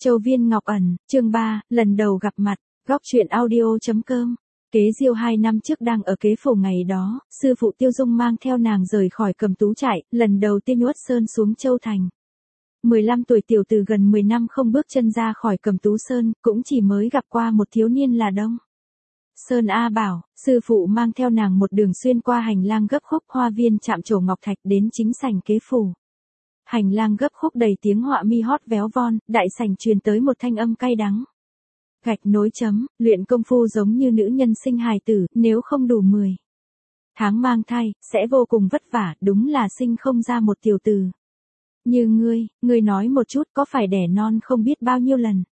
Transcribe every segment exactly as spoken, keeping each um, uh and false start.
Châu Viên Ngọc Ẩn, chương ba, lần đầu gặp mặt, góc truyện audio.com. Kế Diêu hai năm trước đang ở kế phủ ngày đó, sư phụ Tiêu Dung mang theo nàng rời khỏi Cầm Tú trại, lần đầu tiên uất sơn xuống Châu Thành. mười lăm tuổi tiểu từ gần mười năm không bước chân ra khỏi Cầm Tú Sơn, cũng chỉ mới gặp qua một thiếu niên là Đông Sơn A Bảo, sư phụ mang theo nàng một đường xuyên qua hành lang gấp khúc hoa viên chạm trổ ngọc thạch đến chính sảnh kế phủ. Hành lang gấp khúc đầy tiếng họa mi hót véo von, đại sảnh truyền tới một thanh âm cay đắng. Gạch nối chấm, luyện công phu giống như nữ nhân sinh hài tử, nếu không đủ mười tháng mang thai, sẽ vô cùng vất vả, đúng là sinh không ra một tiểu tử. Như ngươi, ngươi nói một chút có phải đẻ non không biết bao nhiêu lần.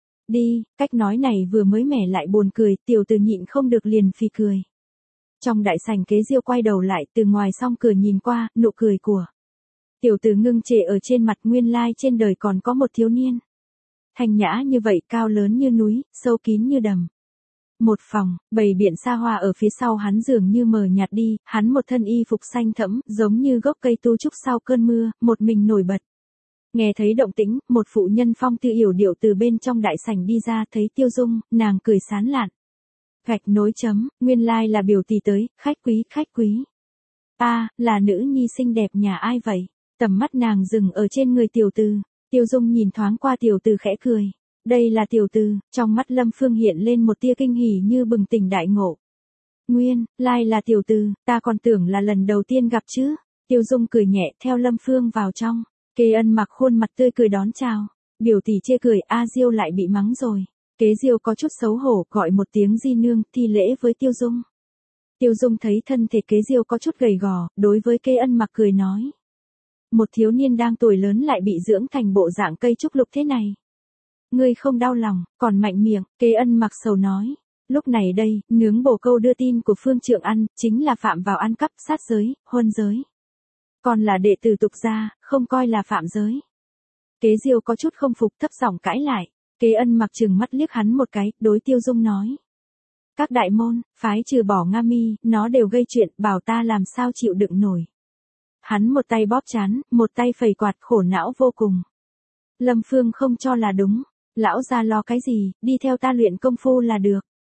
Đi, cách nói này vừa mới mẻ lại buồn cười, tiểu tử nhịn không được liền phì cười. Trong đại sảnh Kế Diêu quay đầu lại từ ngoài song cửa nhìn qua, nụ cười của tiểu tử ngưng trệ ở trên mặt, nguyên lai trên đời còn có một thiếu niên. Thanh nhã như vậy, cao lớn như núi, sâu kín như đầm. Một phòng, bầy biện xa hoa ở phía sau hắn dường như mờ nhạt đi, hắn một thân y phục xanh thẫm, giống như gốc cây tu trúc sau cơn mưa, một mình nổi bật. Nghe thấy động tĩnh, một phụ nhân phong tư yểu điệu từ bên trong đại sảnh đi ra, thấy Tiêu Dung, nàng cười sán lạn. Gạch nối chấm, nguyên lai là biểu tỷ tới, khách quý, khách quý. A, à, là nữ nhi xinh đẹp nhà ai vậy? Tầm mắt nàng dừng ở trên người tiểu tử. Tiêu Dung nhìn thoáng qua tiểu tử khẽ cười. Đây là tiểu tử, trong mắt Lâm Phương hiện lên một tia kinh hỉ như bừng tỉnh đại ngộ. Nguyên, lai là tiểu tử, ta còn tưởng là lần đầu tiên gặp chứ. Tiêu Dung cười nhẹ theo Lâm Phương vào trong. Kế Ân mặc khuôn mặt tươi cười đón chào. Biểu tỷ chê cười, A Diêu lại bị mắng rồi. Kế Diêu có chút xấu hổ, gọi một tiếng di nương, thi lễ với Tiêu Dung. Tiêu Dung thấy thân thể Kế Diêu có chút gầy gò, đối với Kế Ân mặc cười nói. Một thiếu niên đang tuổi lớn lại bị dưỡng thành bộ dạng cây trúc lục thế này. Ngươi không đau lòng, còn mạnh miệng, Kế Ân mặc sầu nói. Lúc này đây, nướng bồ câu đưa tin của Phương Trượng ăn, chính là phạm vào ăn cắp, sát giới, huân giới. Còn là đệ tử tục gia, không coi là phạm giới. Kế Diêu có chút không phục, thấp giọng cãi lại. Kế Ân mặc trừng mắt liếc hắn một cái, đối Tiêu Dung nói. Các đại môn, phái trừ bỏ Nga Mi, nó đều gây chuyện, bảo ta làm sao chịu đựng nổi. Hắn một tay bóp trán, một tay phẩy quạt, khổ não vô cùng. Lâm Phương không cho là đúng. Lão gia lo cái gì, đi theo ta luyện công phu là được.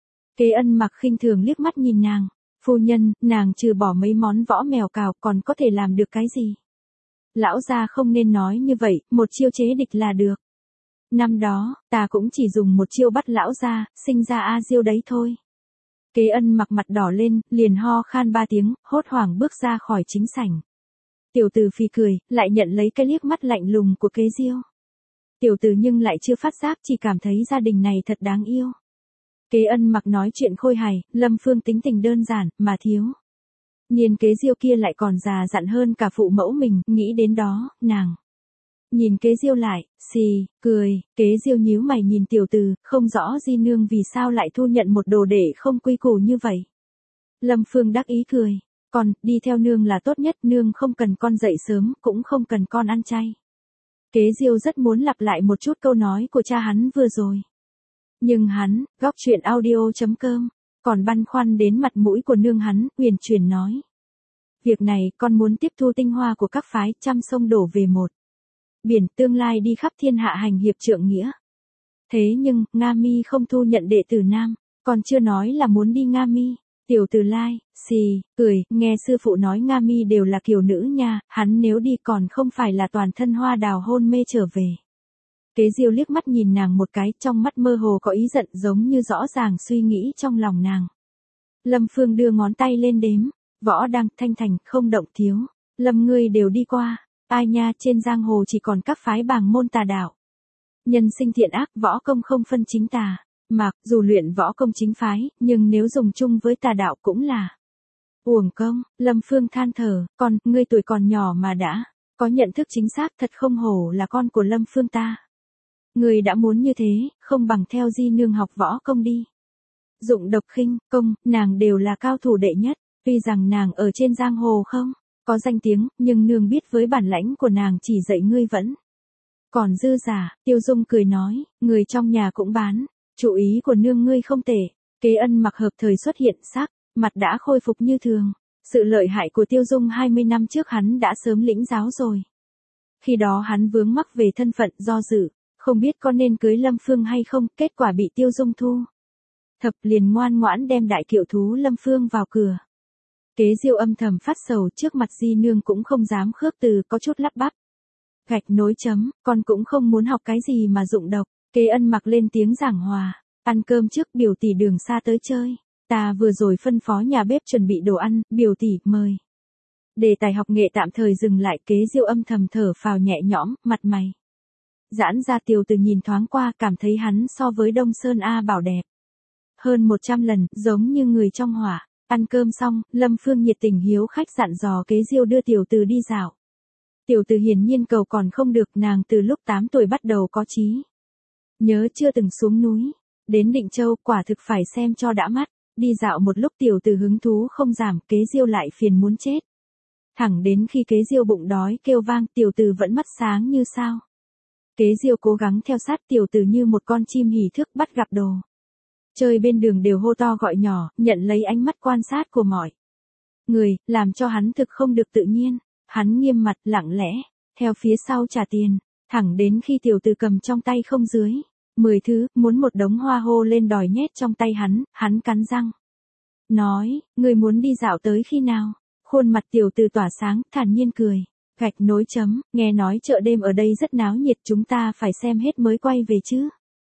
Kế Ân mặc khinh thường liếc mắt nhìn nàng. Phu nhân, nàng trừ bỏ mấy món võ mèo cào còn có thể làm được cái gì? Lão gia không nên nói như vậy, một chiêu chế địch là được. Năm đó, ta cũng chỉ dùng một chiêu bắt lão gia, sinh ra A Diêu đấy thôi. Kế Ân mặc mặt đỏ lên, liền ho khan ba tiếng, hốt hoảng bước ra khỏi chính sảnh. Tiểu tử phì cười, lại nhận lấy cái liếc mắt lạnh lùng của Kế Diêu. Tiểu tử nhưng lại chưa phát giác, chỉ cảm thấy gia đình này thật đáng yêu. Kế Ân mặc nói chuyện khôi hài, Lâm Phương tính tình đơn giản, mà thiếu. Nhìn Kế Diêu kia lại còn già dặn hơn cả phụ mẫu mình, nghĩ đến đó, nàng. Nhìn Kế Diêu lại, xì, cười, Kế Diêu nhíu mày nhìn tiểu tử, không rõ di nương vì sao lại thu nhận một đồ đệ không quy củ như vậy. Lâm Phương đắc ý cười, còn, đi theo nương là tốt nhất, nương không cần con dậy sớm, cũng không cần con ăn chay. Kế Diêu rất muốn lặp lại một chút câu nói của cha hắn vừa rồi. Nhưng hắn, góc truyện audio.com, còn băn khoăn đến mặt mũi của nương hắn, huyền chuyển nói. Việc này, con muốn tiếp thu tinh hoa của các phái, trăm sông đổ về một biển, tương lai đi khắp thiên hạ hành hiệp trượng nghĩa. Thế nhưng, Nga Mi không thu nhận đệ tử nam, còn chưa nói là muốn đi Nga Mi. Tiểu tử lai, xì, cười, nghe sư phụ nói Nga Mi đều là kiều nữ nha, hắn nếu đi còn không phải là toàn thân hoa đào hôn mê trở về. Kế Diêu liếc mắt nhìn nàng một cái, trong mắt mơ hồ có ý giận giống như rõ ràng suy nghĩ trong lòng nàng. Lâm Phương đưa ngón tay lên đếm, võ đăng, thanh thành, không động thiếu. Lâm ngươi đều đi qua, ai nha, trên giang hồ chỉ còn các phái bàng môn tà đạo. Nhân sinh thiện ác, võ công không phân chính tà. Mặc dù luyện võ công chính phái, nhưng nếu dùng chung với tà đạo cũng là uổng công. Lâm Phương than thở, con, ngươi tuổi còn nhỏ mà đã có nhận thức chính xác, thật không hổ là con của Lâm Phương ta. Ngươi đã muốn như thế, không bằng theo di nương học võ công đi. Dụng độc khinh, công, nàng đều là cao thủ đệ nhất, tuy rằng nàng ở trên giang hồ không có danh tiếng, nhưng nương biết với bản lãnh của nàng chỉ dạy ngươi vẫn còn dư giả. Tiêu Dung cười nói, người trong nhà cũng bán. Chủ ý của nương ngươi không tệ. Kế Ân mặc hợp thời xuất hiện sắc, mặt đã khôi phục như thường. Sự lợi hại của Tiêu Dung hai mươi năm trước hắn đã sớm lĩnh giáo rồi. Khi đó hắn vướng mắc về thân phận do dự, Không biết có nên cưới Lâm Phương hay không, kết quả bị Tiêu Dung thu thập, liền ngoan ngoãn đem đại kiệu thú Lâm Phương vào cửa. Kế Diêu âm thầm phát sầu, trước mặt di nương cũng không dám khước từ, có chút lắp bắp. Gạch nối chấm, con cũng không muốn học cái gì mà dụng độc. Kế Ân mặc lên tiếng giảng hòa, ăn cơm trước, biểu tỷ đường xa tới chơi. Ta vừa rồi phân phó nhà bếp chuẩn bị đồ ăn, biểu tỷ, mời. Đề tài học nghệ tạm thời dừng lại, Kế Diêu âm thầm thở phào nhẹ nhõm, mặt mày giãn ra. Tiểu Từ nhìn thoáng qua, cảm thấy hắn so với Đông Sơn A Bảo đẹp hơn một trăm lần, giống như người trong hỏa. Ăn cơm xong, Lâm Phương nhiệt tình hiếu khách dặn dò Kế Diêu đưa Tiểu Từ đi dạo. Tiểu Từ hiển nhiên cầu còn không được, nàng từ lúc tám tuổi bắt đầu có chí nhớ chưa từng xuống núi. Đến Định Châu, quả thực phải xem cho đã mắt. Đi dạo một lúc, Tiểu Từ hứng thú không giảm, Kế Diêu lại phiền muốn chết. Thẳng đến khi Kế Diêu bụng đói kêu vang, Tiểu Từ vẫn mắt sáng như sao. Kế Diêu cố gắng theo sát Tiểu Từ như một con chim hỉ thức bắt gặp đồ chơi bên đường đều hô to gọi nhỏ, nhận lấy ánh mắt quan sát của mọi người, làm cho hắn thực không được tự nhiên. Hắn nghiêm mặt, lặng lẽ theo phía sau trả tiền, thẳng đến khi Tiểu Từ cầm trong tay không dưới mười thứ, muốn một đống hoa hô lên đòi nhét trong tay hắn. Hắn cắn răng nói, người muốn đi dạo tới khi nào? Khuôn mặt Tiểu Từ tỏa sáng, thản nhiên cười. Gạch nối chấm, nghe nói chợ đêm ở đây rất náo nhiệt, chúng ta phải xem hết mới quay về chứ.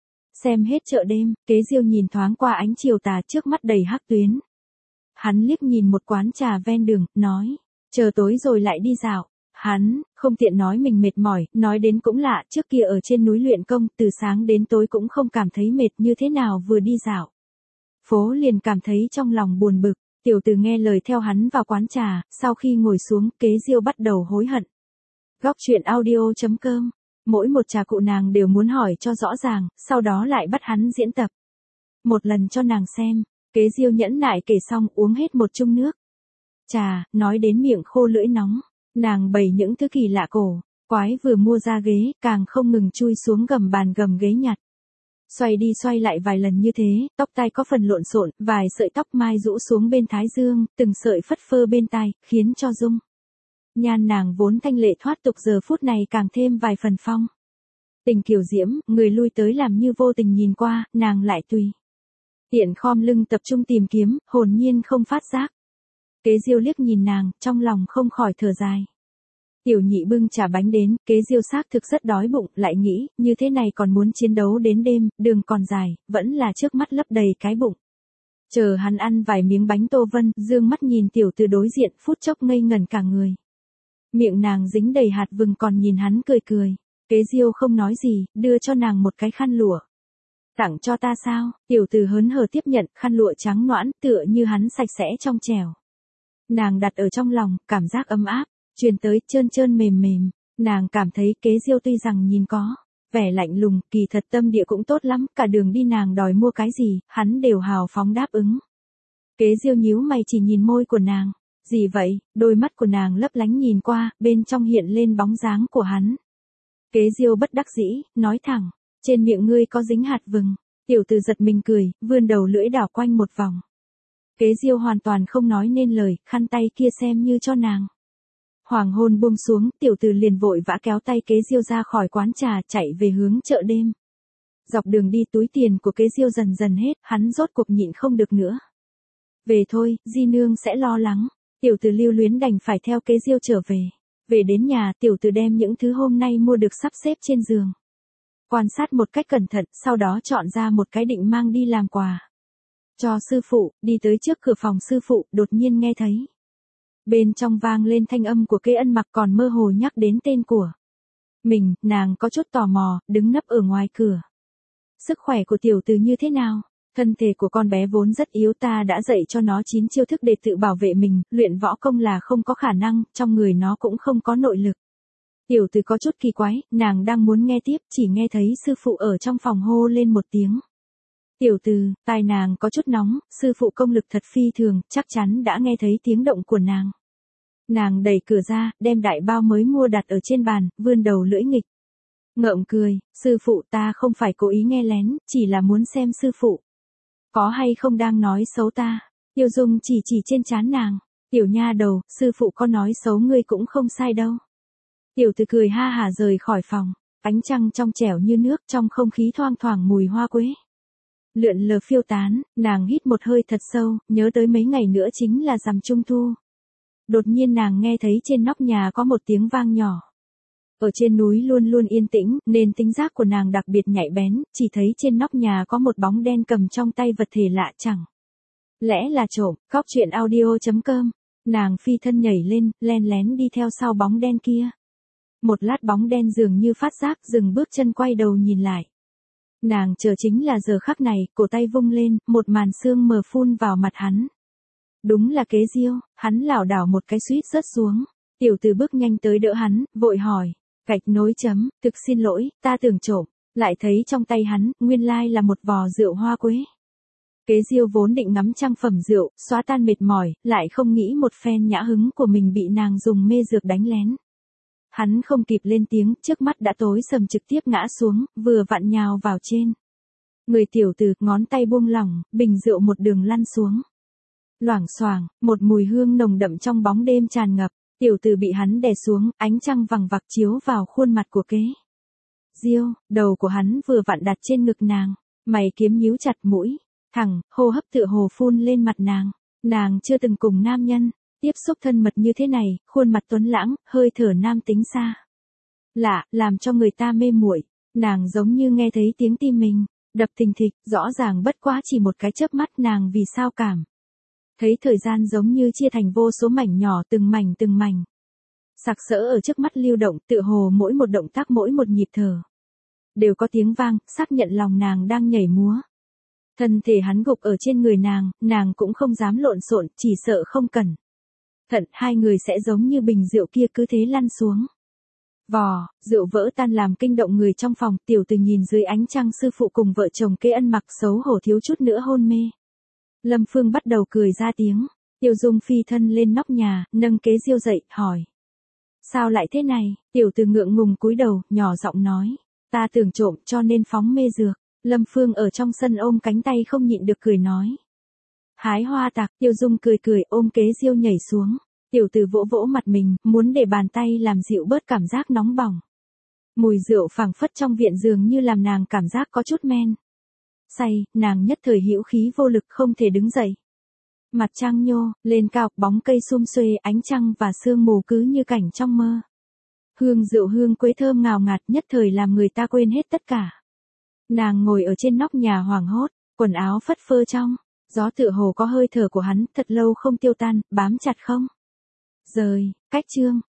Xem hết chợ đêm, Kế Diêu nhìn thoáng qua ánh chiều tà trước mắt đầy hắc tuyến. Hắn liếc nhìn một quán trà ven đường, nói, chờ tối rồi lại đi dạo. Hắn không tiện nói mình mệt mỏi, nói đến cũng lạ, trước kia ở trên núi luyện công, từ sáng đến tối cũng không cảm thấy mệt, như thế nào vừa đi dạo phố liền cảm thấy trong lòng buồn bực. Tiểu Từ nghe lời theo hắn vào quán trà, sau khi ngồi xuống, Kế Diêu bắt đầu hối hận. Góc truyện audio chấm com. Mỗi một trà cụ nàng đều muốn hỏi cho rõ ràng, sau đó lại bắt hắn diễn tập một lần cho nàng xem. Kế Diêu nhẫn nại kể xong, uống hết một chung nước trà, nói đến miệng khô lưỡi nóng. Nàng bày những thứ kỳ lạ cổ quái vừa mua ra ghế, càng không ngừng chui xuống gầm bàn gầm ghế nhặt. Xoay đi xoay lại vài lần như thế, tóc tai có phần lộn xộn, vài sợi tóc mai rũ xuống bên thái dương, từng sợi phất phơ bên tai, khiến cho dung nhan nàng vốn thanh lệ thoát tục giờ phút này càng thêm vài phần phong tình kiều diễm. Người lui tới làm như vô tình nhìn qua, nàng lại tùy tiện khom lưng tập trung tìm kiếm, hồn nhiên không phát giác. Kế Diêu liếc nhìn nàng, trong lòng không khỏi thở dài. Tiểu nhị bưng trà bánh đến, Kế Diêu xác thực rất đói bụng, lại nghĩ, như thế này còn muốn chiến đấu đến đêm, đường còn dài, vẫn là trước mắt lấp đầy cái bụng. Chờ hắn ăn vài miếng bánh Tô Vân, dương mắt nhìn Tiểu Từ đối diện, phút chốc ngây ngẩn cả người. Miệng nàng dính đầy hạt vừng, còn nhìn hắn cười cười. Kế Diêu không nói gì, đưa cho nàng một cái khăn lụa. Tặng cho ta sao? Tiểu Từ hớn hở tiếp nhận, khăn lụa trắng nõn, tựa như hắn sạch sẽ trong trẻo. Nàng đặt ở trong lòng, cảm giác ấm áp truyền tới, trơn trơn mềm mềm. Nàng cảm thấy Kế Diêu tuy rằng nhìn có vẻ lạnh lùng, kỳ thật tâm địa cũng tốt lắm, cả đường đi nàng đòi mua cái gì, hắn đều hào phóng đáp ứng. Kế Diêu nhíu mày chỉ nhìn môi của nàng. Gì vậy? Đôi mắt của nàng lấp lánh nhìn qua, bên trong hiện lên bóng dáng của hắn. Kế Diêu bất đắc dĩ, nói thẳng, trên miệng ngươi có dính hạt vừng. Tiểu Từ giật mình cười, vươn đầu lưỡi đảo quanh một vòng. Kế Diêu hoàn toàn không nói nên lời, khăn tay kia xem như cho nàng. Hoàng hôn buông xuống, Tiểu Từ liền vội vã kéo tay Kế Diêu ra khỏi quán trà, chạy về hướng chợ đêm. Dọc đường đi túi tiền của Kế Diêu dần dần hết, hắn rốt cuộc nhịn không được nữa. Về thôi, di nương sẽ lo lắng. Tiểu Từ lưu luyến đành phải theo Kế Diêu trở về. Về đến nhà, Tiểu Từ đem những thứ hôm nay mua được sắp xếp trên giường. Quan sát một cách cẩn thận, sau đó chọn ra một cái định mang đi làm quà cho sư phụ. Đi tới trước cửa phòng sư phụ, đột nhiên nghe thấy bên trong vang lên thanh âm của Kế Ân mặc, còn mơ hồ nhắc đến tên của mình. Nàng có chút tò mò, đứng nấp ở ngoài cửa. Sức khỏe của Tiểu Từ như thế nào? Thân thể của con bé vốn rất yếu, ta đã dạy cho nó chín chiêu thức để tự bảo vệ mình, luyện võ công là không có khả năng, trong người nó cũng không có nội lực. Tiểu Từ có chút kỳ quái, nàng đang muốn nghe tiếp, chỉ nghe thấy sư phụ ở trong phòng hô lên một tiếng. Tiểu Từ, tai nàng có chút nóng, sư phụ công lực thật phi thường, chắc chắn đã nghe thấy tiếng động của nàng. Nàng đẩy cửa ra, đem đại bao mới mua đặt ở trên bàn, vươn đầu lưỡi nghịch ngợm cười, sư phụ, ta không phải cố ý nghe lén, chỉ là muốn xem sư phụ có hay không đang nói xấu ta. Tiêu Dung chỉ chỉ trên trán nàng. Tiểu nha đầu, sư phụ có nói xấu ngươi cũng không sai đâu. Tiểu Từ cười ha hả rời khỏi phòng. Ánh trăng trong trẻo như nước, trong không khí thoang thoảng mùi hoa quế. Lượn lờ phiêu tán, nàng hít một hơi thật sâu, nhớ tới mấy ngày nữa chính là rằm trung thu. Đột nhiên nàng nghe thấy trên nóc nhà có một tiếng vang nhỏ. Ở trên núi luôn luôn yên tĩnh, nên tính giác của nàng đặc biệt nhạy bén, chỉ thấy trên nóc nhà có một bóng đen cầm trong tay vật thể lạ chẳng. Lẽ là trộm, góc chuyện audio chấm com. Nàng phi thân nhảy lên, len lén đi theo sau bóng đen kia. Một lát bóng đen dường như phát giác, dừng bước chân quay đầu nhìn lại. Nàng chờ chính là giờ khắc này, cổ tay vung lên, một màn sương mờ phun vào mặt hắn. Đúng là Kế Diêu, hắn lảo đảo một cái suýt rớt xuống. Tiểu Từ bước nhanh tới đỡ hắn, vội hỏi, gạch nối chấm, thực xin lỗi, ta tưởng trộm, lại thấy trong tay hắn, nguyên lai là một vò rượu hoa quế. Kế Diêu vốn định ngắm trang phẩm rượu, xóa tan mệt mỏi, lại không nghĩ một phen nhã hứng của mình bị nàng dùng mê dược đánh lén. Hắn không kịp lên tiếng, trước mắt đã tối sầm trực tiếp ngã xuống, vừa vặn nhào vào trên. Người Tiểu Từ, ngón tay buông lỏng, bình rượu một đường lăn xuống. Loảng xoảng, một mùi hương nồng đậm trong bóng đêm tràn ngập, Tiểu Từ bị hắn đè xuống, ánh trăng vằng vặc chiếu vào khuôn mặt của Kế Diêu, đầu của hắn vừa vặn đặt trên ngực nàng, mày kiếm nhíu chặt mũi, thẳng, hô hấp tựa hồ phun lên mặt nàng. Nàng chưa từng cùng nam nhân tiếp xúc thân mật như thế này, khuôn mặt tuấn lãng, hơi thở nam tính xa lạ, làm cho người ta mê muội. Nàng giống như nghe thấy tiếng tim mình đập thình thịch, rõ ràng bất quá chỉ một cái chớp mắt, nàng vì sao cảm thấy thời gian giống như chia thành vô số mảnh nhỏ, từng mảnh từng mảnh sặc sỡ ở trước mắt lưu động, tựa hồ mỗi một động tác, mỗi một nhịp thở đều có tiếng vang, xác nhận lòng nàng đang nhảy múa. Thân thể hắn gục ở trên người nàng, nàng cũng không dám lộn xộn, chỉ sợ không cẩn thận hai người sẽ giống như bình rượu kia cứ thế lăn xuống. Vò, rượu vỡ tan làm kinh động người trong phòng. Tiểu Từ nhìn dưới ánh trăng sư phụ cùng vợ chồng Kế Ân mặc xấu hổ thiếu chút nữa hôn mê. Lâm Phương bắt đầu cười ra tiếng. Tiêu Dung phi thân lên nóc nhà, nâng Kế Diêu dậy, hỏi. Sao lại thế này? Tiểu Từ ngượng ngùng cúi đầu, nhỏ giọng nói. Ta tưởng trộm cho nên phóng mê dược. Lâm Phương ở trong sân ôm cánh tay không nhịn được cười nói. Hái hoa tạc. Tiêu Dung cười cười ôm Kế Diêu nhảy xuống. Tiểu Từ vỗ vỗ mặt mình, muốn để bàn tay làm dịu bớt cảm giác nóng bỏng. Mùi rượu phảng phất trong viện dường như làm nàng cảm giác có chút men say, nàng nhất thời hữu khí vô lực không thể đứng dậy. Mặt trăng nhô lên cao, bóng cây sum xuê, ánh trăng và sương mù cứ như cảnh trong mơ. Hương rượu hương quế thơm ngào ngạt, nhất thời làm người ta quên hết tất cả. Nàng ngồi ở trên nóc nhà hoảng hốt, quần áo phất phơ trong gió, tựa hồ có hơi thở của hắn thật lâu không tiêu tan, bám chặt không rời. Cách chương